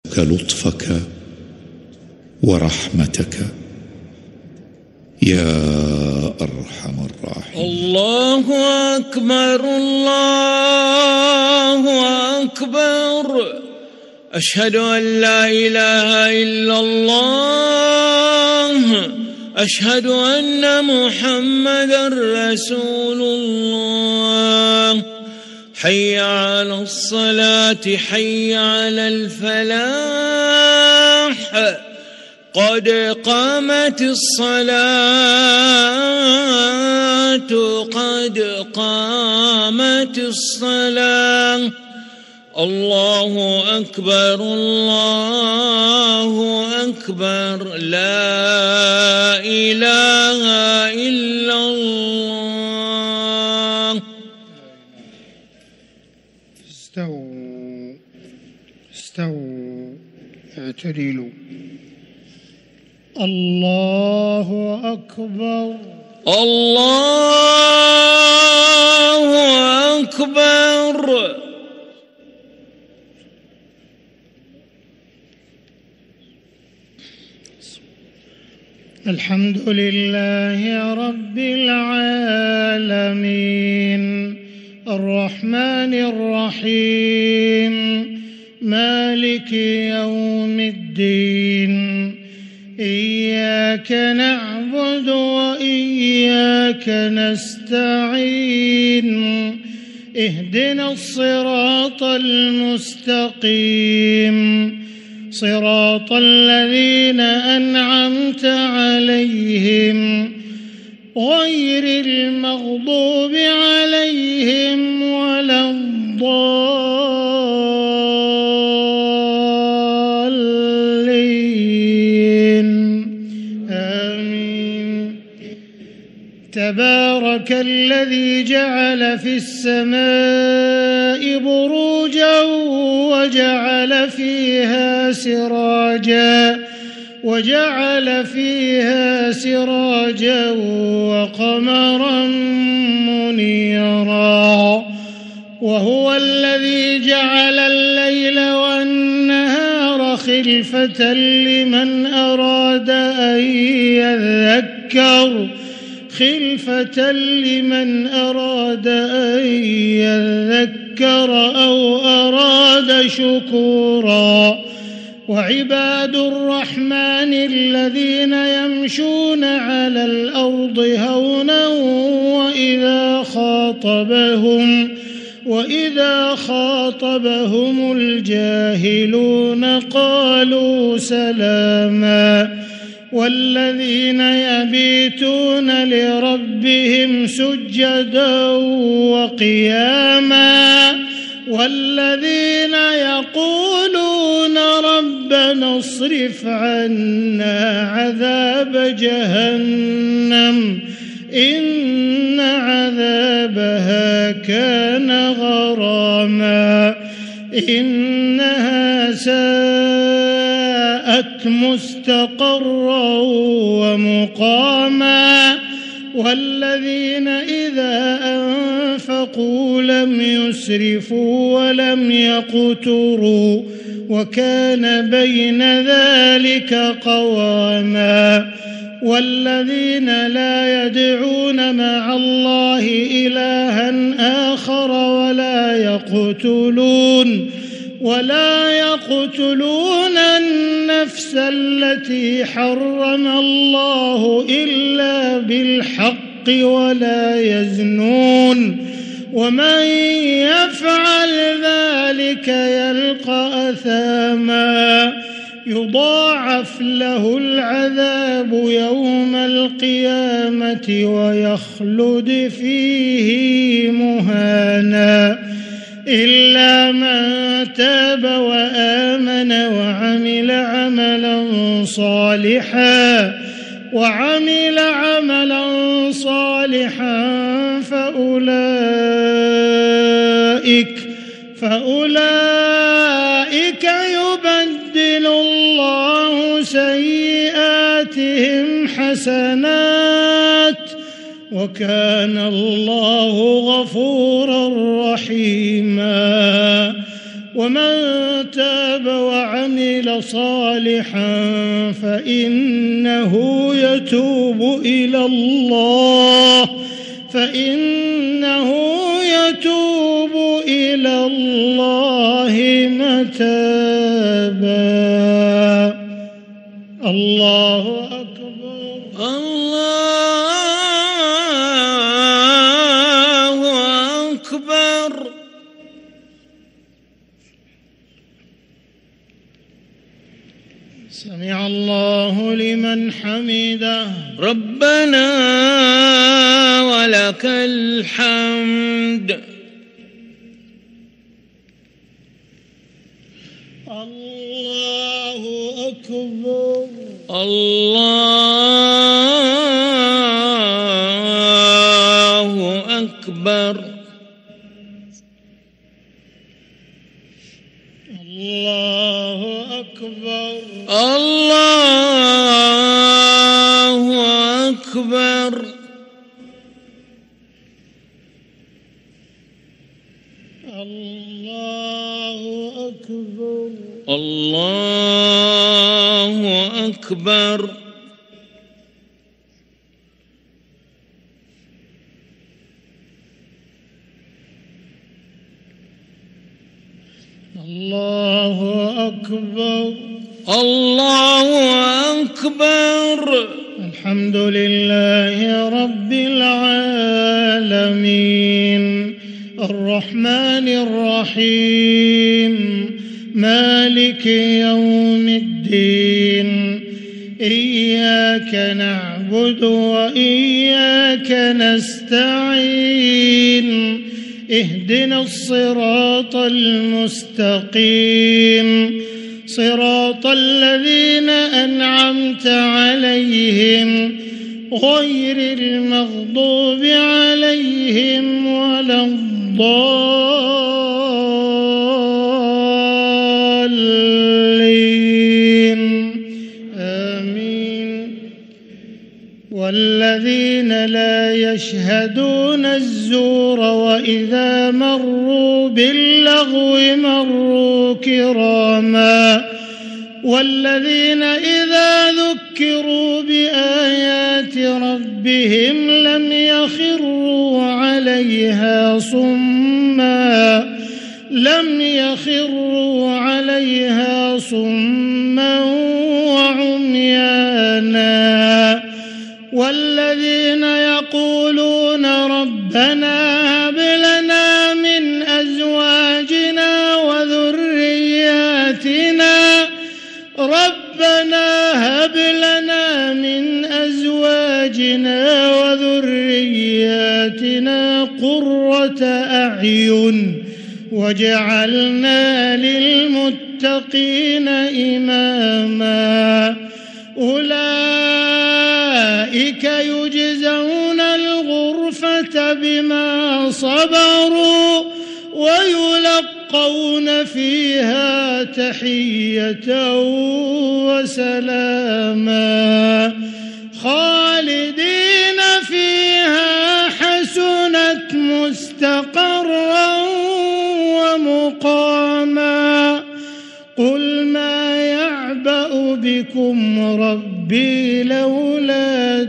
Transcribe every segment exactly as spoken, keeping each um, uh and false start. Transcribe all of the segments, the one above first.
لطفك ورحمتك يا أرحم الراحمين. الله أكبر الله أكبر، أشهد أن لا إله إلا الله، أشهد أن محمدًا رسول الله. حي على الصلاة حي على الفلاح، قد قامت الصلاة قد قامت الصلاة. الله أكبر الله أكبر، لا إله إلا الله. استووا استووا اعتدلوا. الله أكبر الله أكبر. الحمد لله رب العالمين، الرحمن الرحيم، مالك يوم الدين. إياك نعبد وإياك نستعين، اهدنا الصراط المستقيم، صراط الذين أنعمت عليهم غير المغضوب عليهم ولا الضالين، آمين. تبارك الذي جعل في السماء بروجا وجعل فيها سراجا وجعل فيها سراجا وقمرا منيرا. وهو الذي جعل الليل والنهار خلفة لمن أراد أن يذكر خلفة لمن أراد أن يذكر أو أراد شكورا. وعباد الرحمن الذين يمشون على الأرض هونا وإذا خاطبهم وإذا خاطبهم الجاهلون قالوا سلاما. والذين يبيتون لربهم سجدا وقياما. والذين يقولون ربنا اصرف عنا عذاب جهنم إن عذابها كان غراما إنها ساءت مستقرا ومقاما. والذين إذا أنفقوا لم يسرفوا ولم يقتروا وكان بين ذلك قواما. والذين لا يدعون مع الله إلها آخر ولا يقتلون ولا يقتلون النفس التي حرم الله إلا بالحق ولا يزنون ومن يفعل ذلك يلقى أثاما يضاعف له العذاب يوم القيامة ويخلد فيه مهانا إلا من تاب وآمن وعمل عملا صالحا وعمل عملا صالحا فأولئك فأولئك يبدل الله سيئاتهم حسنات وكان الله غفورا رحيما. ومن تاب وعمل وعمل صالحا فإنه يتوب إلى الله فإنه يتوب إلى الله متابا. الله أكبر. الله أكبر. سمع الله لمن حمده. ربنا ولك الحمد. الله أكبر. الله أكبر. الله أكبر. الله أكبر. الله أكبر. الله أكبر. الله أكبر. الله أكبر. الحمد لله رب العالمين الرحمن الرحيم مالك يوم الدين إياك نعبد وإياك نستعين اهدنا الصراط المستقيم صراط الذين أنعمت عليهم غير المغضوب عليهم ولا الضالين آمين. والذين لا يشهدون الزور وإذا مروا باللغو مروا كراما والذين إذا ذكروا بآيات ربهم لم يخروا عليها صما لم يخروا عليها صما وعميانا والذين يقولون ربنا هب لنا من أزواجنا وذرياتنا ربنا هب لنا من أزواجنا وذرياتنا قرة أعين وجعلنا للمتقين إماما أولئك يجزون الغرفة بما صبروا ويلقون فيها تحية وسلاما خالدين فيها حسنت مستقرا ومقاما قل ما يعبأ بكم ربي لولا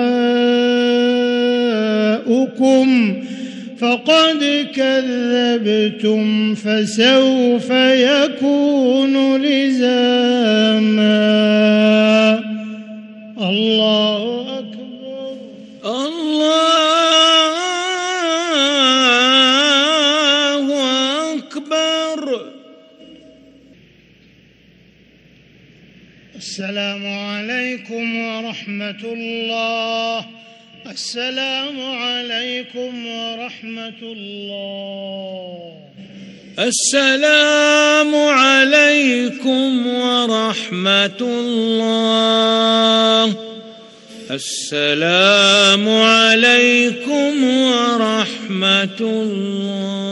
دعاؤكم فقد كذبتم فسوف يكون لزاما. الله أكبر. الله أكبر. السلام عليكم ورحمة الله. السلام عليكم ورحمة الله. السلام عليكم ورحمة الله. السلام عليكم ورحمة الله.